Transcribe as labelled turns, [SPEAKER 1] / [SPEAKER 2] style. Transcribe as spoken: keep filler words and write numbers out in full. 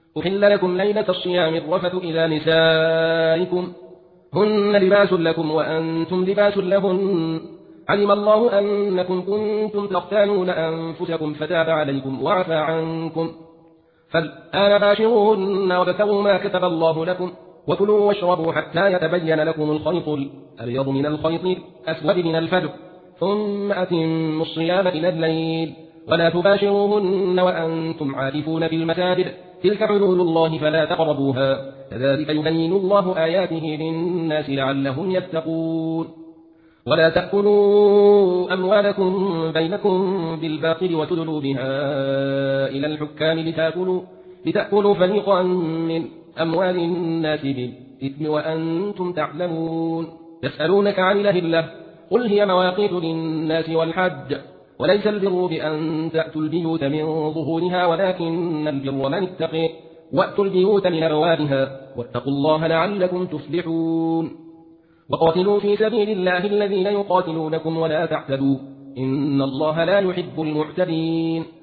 [SPEAKER 1] أحل لكم ليلة الصيام الرفث إلى نسائكم هن لباس لكم وأنتم لباس لهن علم الله أنكم كنتم تختانون أنفسكم فتاب عليكم وعفى عنكم فالآن باشروهن وابتغوا ما كتب الله لكم وكلوا واشربوا حتى يتبين لكم الخيط الأبيض من الخيط الأسود من الفجر ثم أتموا الصيام إلى الليل ولا تباشروهن وأنتم عاكفون في المساجد تلك حدود الله فلا تقربوها كذلك يبين الله آياته للناس لعلهم يتقون ولا تأكلوا أموالكم بينكم بالباطل وتدلوا بها إلى الحكام لتأكلوا, لتأكلوا فريقا من أموال الناس بالإثم وأنتم تعلمون يسألونك عن الأهلة قل هي مواقيت للناس والحج وليس البر بأن تأتوا البيوت من ظهورها ولكن البر من اتقي وأتوا البيوت من أبوابها واتقوا الله لعلكم تفلحون وقاتلوا في سبيل الله الذين يقاتلونكم ولا تعتدوا إن الله لا يحب المعتدين